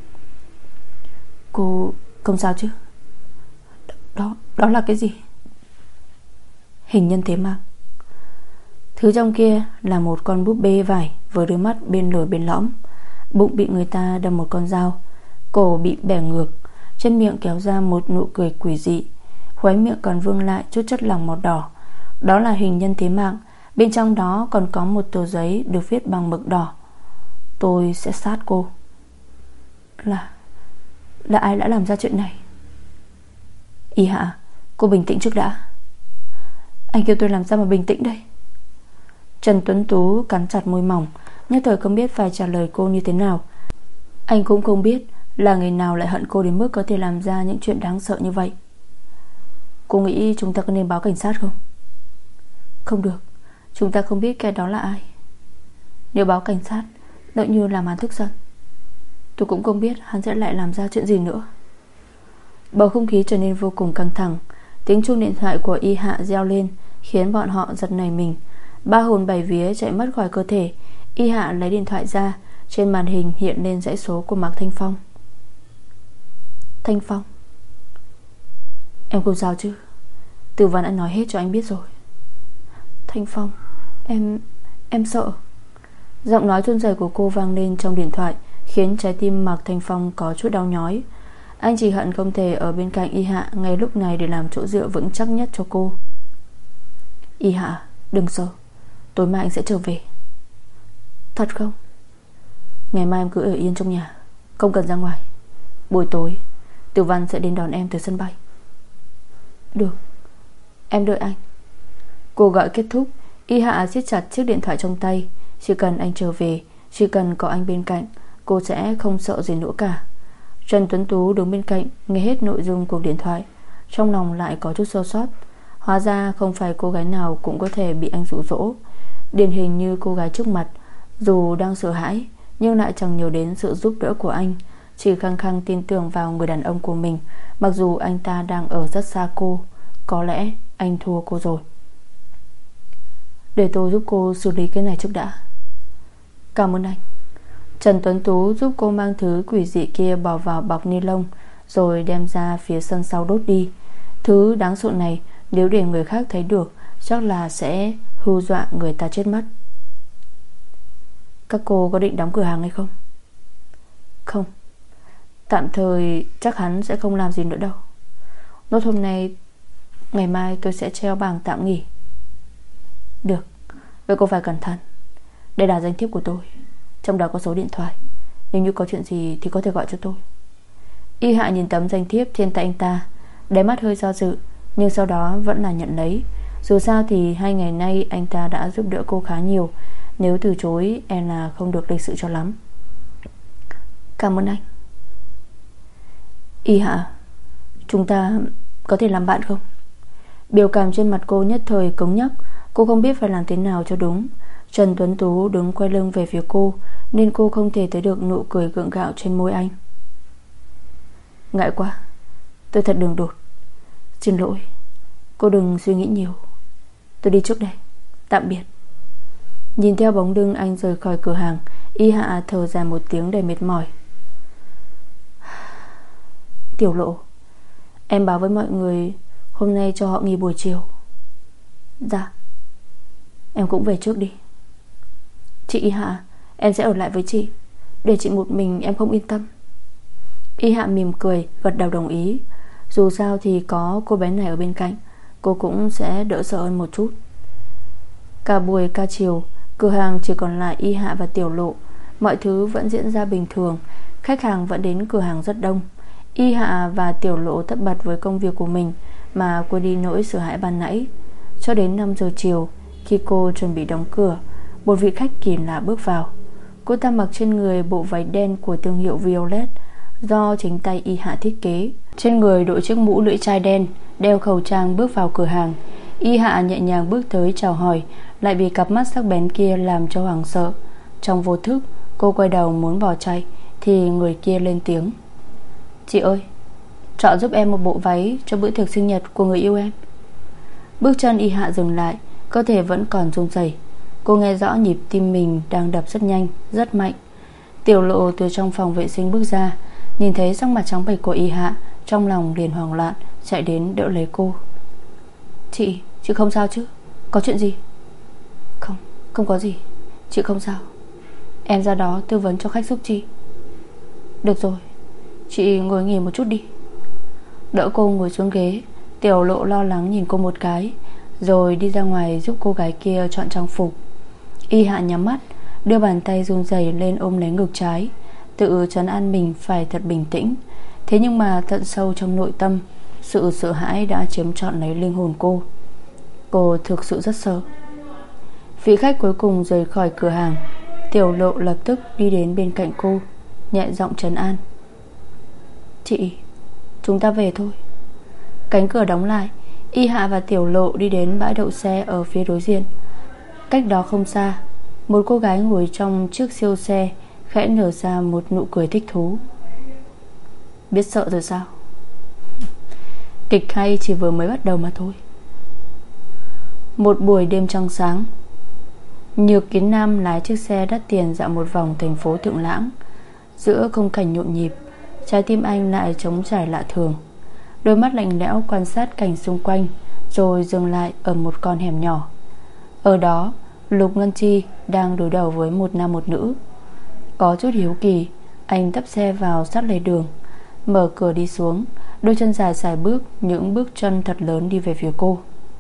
Cô không sao chứ? Đó, đó là cái gì? Hình nhân thế mạng. Thứ trong kia là một con búp bê vải với đôi mắt bên lồi bên lõm. Bụng bị người ta đâm một con dao, cổ bị bẻ ngược, trên miệng kéo ra một nụ cười quỷ dị, khóe miệng còn vương lại chút chất lỏng màu đỏ. Đó là hình nhân thế mạng. Bên trong đó còn có một tờ giấy được viết bằng mực đỏ. Tôi sẽ sát cô. Là Là ai đã làm ra chuyện này? Y Hạ, cô bình tĩnh trước đã. Anh kêu tôi làm sao mà bình tĩnh đây? Trần Tuấn Tú cắn chặt môi mỏng, nhất thời không biết phải trả lời cô như thế nào. Anh cũng không biết là người nào lại hận cô đến mức có thể làm ra những chuyện đáng sợ như vậy. Cô nghĩ chúng ta có nên báo cảnh sát không? Không được. Chúng ta không biết kẻ đó là ai. Nếu báo cảnh sát, đợi như làm hắn tức giận, tôi cũng không biết hắn sẽ lại làm ra chuyện gì nữa. Bầu không khí trở nên vô cùng căng thẳng. Tiếng chuông điện thoại của Y Hạ reo lên, khiến bọn họ giật nảy mình. Ba hồn bảy vía chạy mất khỏi cơ thể. Y Hạ lấy điện thoại ra. Trên màn hình hiện lên dãy số của Mạc Thanh Phong. Thanh Phong, em không sao chứ? Tử Văn đã nói hết cho anh biết rồi. Thanh Phong, em... em sợ. Giọng nói run rẩy của cô vang lên trong điện thoại, khiến trái tim Mạc Thanh Phong có chút đau nhói. Anh chỉ hận không thể ở bên cạnh Y Hạ ngay lúc này để làm chỗ dựa vững chắc nhất cho cô. Y Hạ, đừng sợ. Tối mai anh sẽ trở về. Thật không? Ngày mai em cứ ở yên trong nhà, không cần ra ngoài. Buổi tối Tiểu Văn sẽ đến đón em từ sân bay. Được, em đợi anh. Cuộc gọi kết thúc. Y Hạ siết chặt chiếc điện thoại trong tay. Chỉ cần anh trở về, chỉ cần có anh bên cạnh, cô sẽ không sợ gì nữa cả. Trần Tuấn Tú đứng bên cạnh, nghe hết nội dung cuộc điện thoại, trong lòng lại có chút sơ sót. Hóa ra không phải cô gái nào cũng có thể bị anh dụ dỗ. Điển hình như cô gái trước mặt, dù đang sợ hãi nhưng lại chẳng nhớ đến sự giúp đỡ của anh, chỉ khăng khăng tin tưởng vào người đàn ông của mình. Mặc dù anh ta đang ở rất xa cô, có lẽ anh thua cô rồi. Để tôi giúp cô xử lý cái này trước đã. Cảm ơn anh. Trần Tuấn Tú giúp cô mang thứ quỷ dị kia bỏ vào bọc ni lông, rồi đem ra phía sân sau đốt đi. Thứ đáng sợ này nếu để người khác thấy được, chắc là sẽ hù dọa người ta chết mất. Các cô có định đóng cửa hàng hay không? Không, tạm thời chắc hắn sẽ không làm gì nữa đâu. Nốt hôm nay, ngày mai tôi sẽ treo bảng tạm nghỉ. Được, vậy cô phải cẩn thận. Đây là danh thiếp của tôi, trong đó có số điện thoại. Nếu như có chuyện gì thì có thể gọi cho tôi. Y Hạ nhìn tấm danh thiếp trên tay anh ta, đáy mắt hơi do dự, nhưng sau đó vẫn là nhận lấy. Dù sao thì hai ngày nay anh ta đã giúp đỡ cô khá nhiều, nếu từ chối e là không được lịch sự cho lắm. Cảm ơn anh. Y Hạ, chúng ta có thể làm bạn không? Biểu cảm trên mặt cô nhất thời cứng nhắc. Cô không biết phải làm thế nào cho đúng. Trần Tuấn Tú đứng quay lưng về phía cô, nên cô không thể thấy được nụ cười gượng gạo trên môi anh. Ngại quá, tôi thật đường đột. Xin lỗi, cô đừng suy nghĩ nhiều. Tôi đi trước đây, tạm biệt. Nhìn theo bóng lưng anh rời khỏi cửa hàng, Y Hạ thở dài một tiếng đầy mệt mỏi. Tiểu Lộ, em báo với mọi người hôm nay cho họ nghỉ buổi chiều. Dạ. Em cũng về trước đi. Chị Y Hạ, em sẽ ở lại với chị. Để chị một mình em không yên tâm. Y Hạ mỉm cười, gật đầu đồng ý. Dù sao thì có cô bé này ở bên cạnh, cô cũng sẽ đỡ sợ hơn một chút. Cả buổi ca chiều, cửa hàng chỉ còn lại Y Hạ và Tiểu Lộ. Mọi thứ vẫn diễn ra bình thường, khách hàng vẫn đến cửa hàng rất đông. Y Hạ và Tiểu Lộ tất bật với công việc của mình mà quên đi nỗi sợ hãi ban nãy. Cho đến năm giờ chiều, khi cô chuẩn bị đóng cửa, một vị khách kỳ lạ bước vào. Cô ta mặc trên người bộ váy đen của thương hiệu Violet do chính tay Y Hạ thiết kế. Trên người đội chiếc mũ lưỡi chai đen, đeo khẩu trang bước vào cửa hàng. Y Hạ nhẹ nhàng bước tới chào hỏi, lại bị cặp mắt sắc bén kia làm cho hoảng sợ. Trong vô thức, cô quay đầu muốn bỏ chạy thì người kia lên tiếng. Chị ơi, chọn giúp em một bộ váy cho bữa tiệc sinh nhật của người yêu em. Bước chân Y Hạ dừng lại, cơ thể vẫn còn run rẩy. Cô nghe rõ nhịp tim mình đang đập rất nhanh, rất mạnh. Tiểu Lộ từ trong phòng vệ sinh bước ra, nhìn thấy sắc mặt trắng bệch của Y Hạ, trong lòng liền hoảng loạn, chạy đến đỡ lấy cô. Chị, chị không sao chứ? Có chuyện gì? Không, không có gì, chị không sao. Em ra đó tư vấn cho khách giúp chị. Được rồi, chị ngồi nghỉ một chút đi. Đỡ cô ngồi xuống ghế, Tiểu Lộ lo lắng nhìn cô một cái, rồi đi ra ngoài giúp cô gái kia chọn trang phục. Y Hạ nhắm mắt, đưa bàn tay run rẩy lên ôm lấy ngực trái, tự trấn an mình phải thật bình tĩnh. Thế nhưng mà tận sâu trong nội tâm, sự sợ hãi đã chiếm trọn lấy linh hồn cô. Cô thực sự rất sợ. Vị khách cuối cùng rời khỏi cửa hàng. Tiểu Lộ lập tức đi đến bên cạnh cô, nhẹ giọng trấn an. Chị, chúng ta về thôi. Cánh cửa đóng lại, Y Hạ và Tiểu Lộ đi đến bãi đậu xe ở phía đối diện. Cách đó không xa, một cô gái ngồi trong chiếc siêu xe khẽ nở ra một nụ cười thích thú. Biết sợ rồi sao? Kịch hay chỉ vừa mới bắt đầu mà thôi. Một buổi đêm trăng sáng, Nhược Kiến Nam lái chiếc xe đắt tiền dạo một vòng thành phố Thượng Lãng. Giữa khung cảnh nhộn nhịp, trái tim anh lại trống trải lạ thường. Đôi mắt lạnh lẽo quan sát cảnh xung quanh, rồi dừng lại ở một con hẻm nhỏ. Ở đó, Lục Ngân Chi đang đối đầu với một nam một nữ. Có chút hiếu kỳ, anh tấp xe vào sát lề đường, mở cửa đi xuống, đôi chân dài sải bước, những bước chân thật lớn đi về phía cô.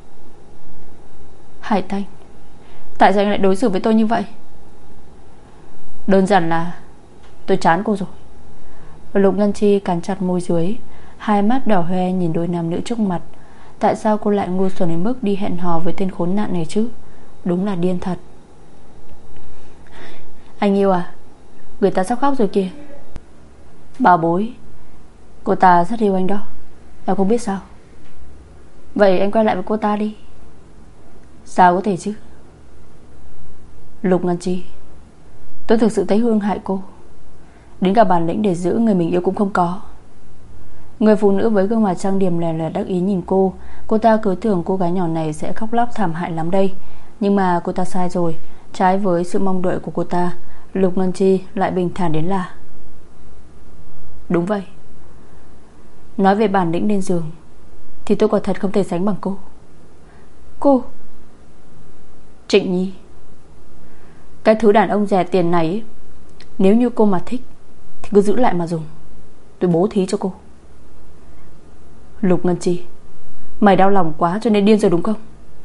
Hải Thanh, tại sao anh lại đối xử với tôi như vậy? Đơn giản là tôi chán cô rồi. Lục Ngân Chi cắn chặt môi dưới, hai mắt đỏ hoe nhìn đôi nam nữ trước mặt. Tại sao cô lại ngu xuẩn đến mức đi hẹn hò với tên khốn nạn này chứ? Đúng là điên thật. Anh yêu à? Người ta sắp khóc rồi kìa. Bảo bối, cô ta rất yêu anh đó. Em không biết sao. Vậy anh quay lại với cô ta đi. Sao có thể chứ? Lục Ngân Chi, tôi thực sự thấy Hương hại cô. Đến cả bản lĩnh để giữ người mình yêu cũng không có. Người phụ nữ với gương mặt trang điểm lè lè đắc ý nhìn cô. Cô ta cứ tưởng cô gái nhỏ này sẽ khóc lóc thảm hại lắm đây. Nhưng mà cô ta sai rồi. Trái với sự mong đợi của cô ta, Lục Ngân Chi lại bình thản đến lạ. Đúng vậy. Nói về bản lĩnh lên giường thì tôi quả thật không thể sánh bằng cô. Cô Trịnh Nhi, cái thứ đàn ông rẻ tiền này ấy, nếu như cô mà thích thì cứ giữ lại mà dùng. Tôi bố thí cho cô. Lục Ngân Chi, mày đau lòng quá cho nên điên rồi đúng không?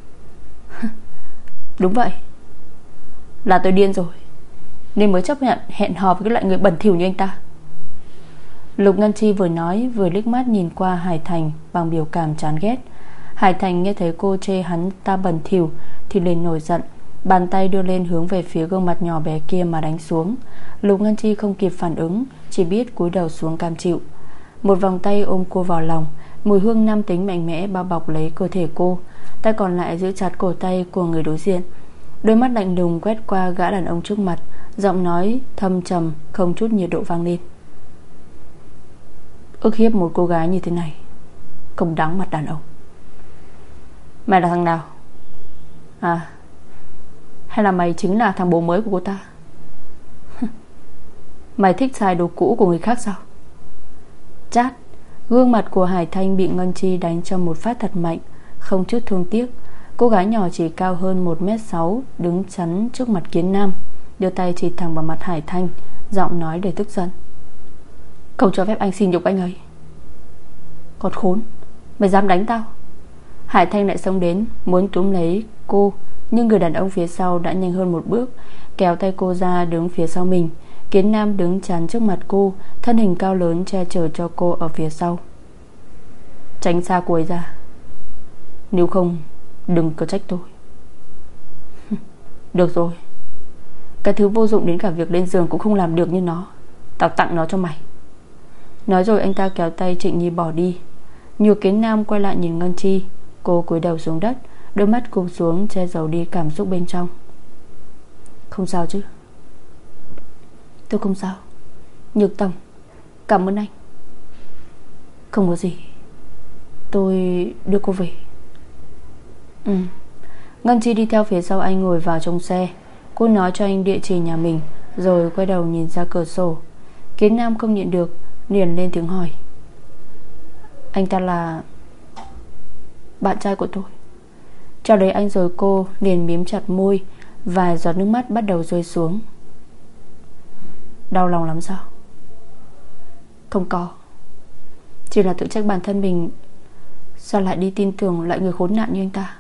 Đúng vậy. Là tôi điên rồi nên mới chấp nhận hẹn hò với cái loại người bẩn thỉu như anh ta. Lục Ngân Chi vừa nói vừa liếc mắt nhìn qua Hải Thành bằng biểu cảm chán ghét. Hải Thành nghe thấy cô chê hắn ta bẩn thỉu thì liền nổi giận, bàn tay đưa lên hướng về phía gương mặt nhỏ bé kia mà đánh xuống. Lục Ngân Chi không kịp phản ứng, chỉ biết cúi đầu xuống cam chịu. Một vòng tay ôm cô vào lòng, mùi hương nam tính mạnh mẽ bao bọc lấy cơ thể cô. Tay còn lại giữ chặt cổ tay của người đối diện. Đôi mắt lạnh lùng quét qua gã đàn ông trước mặt, giọng nói thâm trầm không chút nhiệt độ vang lên. Ức hiếp một cô gái như thế này không đáng mặt đàn ông. Mày là thằng nào? À, hay là mày chính là thằng bố mới của cô ta? Mày thích xài đồ cũ của người khác sao? Chát. Gương mặt của Hải Thanh bị Ngân Chi đánh cho một phát thật mạnh, không chút thương tiếc. Cô gái nhỏ chỉ cao hơn một mét sáu, đứng chắn trước mặt Kiến Nam, đưa tay chỉ thẳng vào mặt Hải Thanh, giọng nói đầy tức giận. Không cho phép anh xin nhục anh ấy. Còn khốn, mày dám đánh tao? Hải Thanh lại xông đến muốn túm lấy cô, nhưng người đàn ông phía sau đã nhanh hơn một bước, kéo tay cô ra đứng phía sau mình. Kiến Nam đứng chắn trước mặt cô, thân hình cao lớn che chở cho cô ở phía sau. Tránh xa cô ấy ra, nếu không đừng có trách tôi. Được rồi, cái thứ vô dụng đến cả việc lên giường cũng không làm được như nó, tao tặng nó cho mày. Nói rồi anh ta kéo tay Trịnh Nhi bỏ đi. Nhược Kiến Nam quay lại nhìn Ngân Chi. Cô cúi đầu xuống đất, đôi mắt cụp xuống che giấu đi cảm xúc bên trong. Không sao chứ? Tôi không sao. Nhược Tổng, cảm ơn anh. Không có gì, tôi đưa cô về. Ừ. Ngân Chi đi theo phía sau anh ngồi vào trong xe. Cô nói cho anh địa chỉ nhà mình, rồi quay đầu nhìn ra cửa sổ. Kiến Nam không nhịn được, liền lên tiếng hỏi. Anh ta là bạn trai của tôi. Chào đấy anh rồi cô liền mím chặt môi, vài giọt nước mắt bắt đầu rơi xuống. Đau lòng lắm sao? Không có, chỉ là tự trách bản thân mình, sao lại đi tin tưởng loại người khốn nạn như anh ta.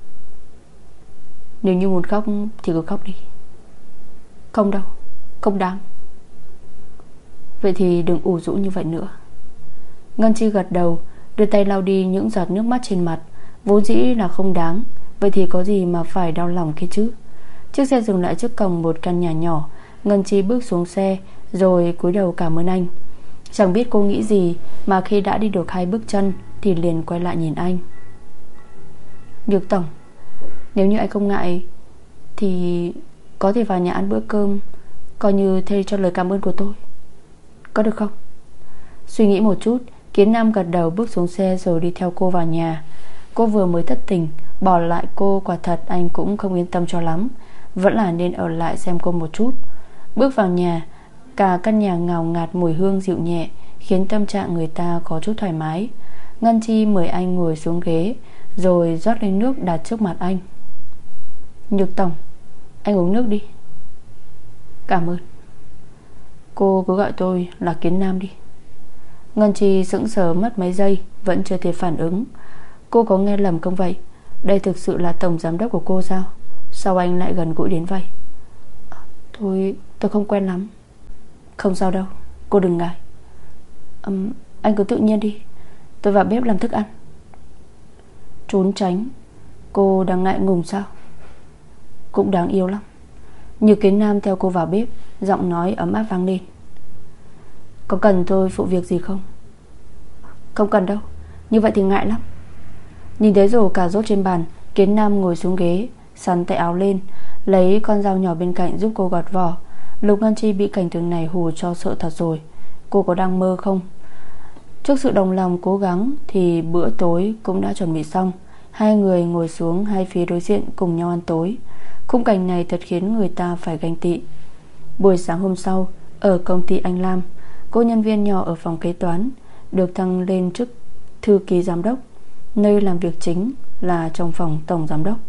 Nếu như muốn khóc thì cứ khóc đi. Không đâu, không đáng. Vậy thì đừng ủ rũ như vậy nữa. Ngân Chi gật đầu, đưa tay lau đi những giọt nước mắt trên mặt. Vốn dĩ là không đáng, vậy thì có gì mà phải đau lòng kia chứ. Chiếc xe dừng lại trước cổng một căn nhà nhỏ. Ngân Chi bước xuống xe, rồi cúi đầu cảm ơn anh. Chẳng biết cô nghĩ gì mà khi đã đi được hai bước chân thì liền quay lại nhìn anh. Nhược Tổng, nếu như anh không ngại thì có thể vào nhà ăn bữa cơm, coi như thay cho lời cảm ơn của tôi, có được không? Suy nghĩ một chút, Kiến Nam gật đầu bước xuống xe rồi đi theo cô vào nhà. Cô vừa mới thất tình, bỏ lại cô quả thật anh cũng không yên tâm cho lắm, vẫn là nên ở lại xem cô một chút. Bước vào nhà, cả căn nhà ngào ngạt mùi hương dịu nhẹ, khiến tâm trạng người ta có chút thoải mái. Ngân Chi mời anh ngồi xuống ghế, rồi rót lên nước đặt trước mặt anh. Nhược Tổng, anh uống nước đi. Cảm ơn. Cô cứ gọi tôi là Kiến Nam đi. Ngân Chi sững sờ mất mấy giây, vẫn chưa thể phản ứng. Cô có nghe lầm không vậy? Đây thực sự là tổng giám đốc của cô sao? Sao anh lại gần gũi đến vậy? Tôi, tôi không quen lắm. Không sao đâu, cô đừng ngại. um, Anh cứ tự nhiên đi, tôi vào bếp làm thức ăn. Trốn tránh? Cô đang ngại ngùng sao? Cũng đáng yêu lắm. Như Kiến Nam theo cô vào bếp, giọng nói ấm áp vang lên. Có cần tôi phụ việc gì không? Không cần đâu, như vậy thì ngại lắm. Nhìn thấy rổ cà rốt trên bàn, Kiến Nam ngồi xuống ghế, sắn tay áo lên, lấy con dao nhỏ bên cạnh giúp cô gọt vỏ. Lục Ngân Chi bị cảnh tượng này hù cho sợ thật rồi. Cô có đang mơ không? Trước sự đồng lòng cố gắng thì bữa tối cũng đã chuẩn bị xong. Hai người ngồi xuống hai phía đối diện cùng nhau ăn tối. Khung cảnh này thật khiến người ta phải ganh tị. Buổi sáng hôm sau, ở công ty Anh Lam, cô nhân viên nhỏ ở phòng kế toán được thăng lên chức thư ký giám đốc. Nơi làm việc chính là trong phòng tổng giám đốc.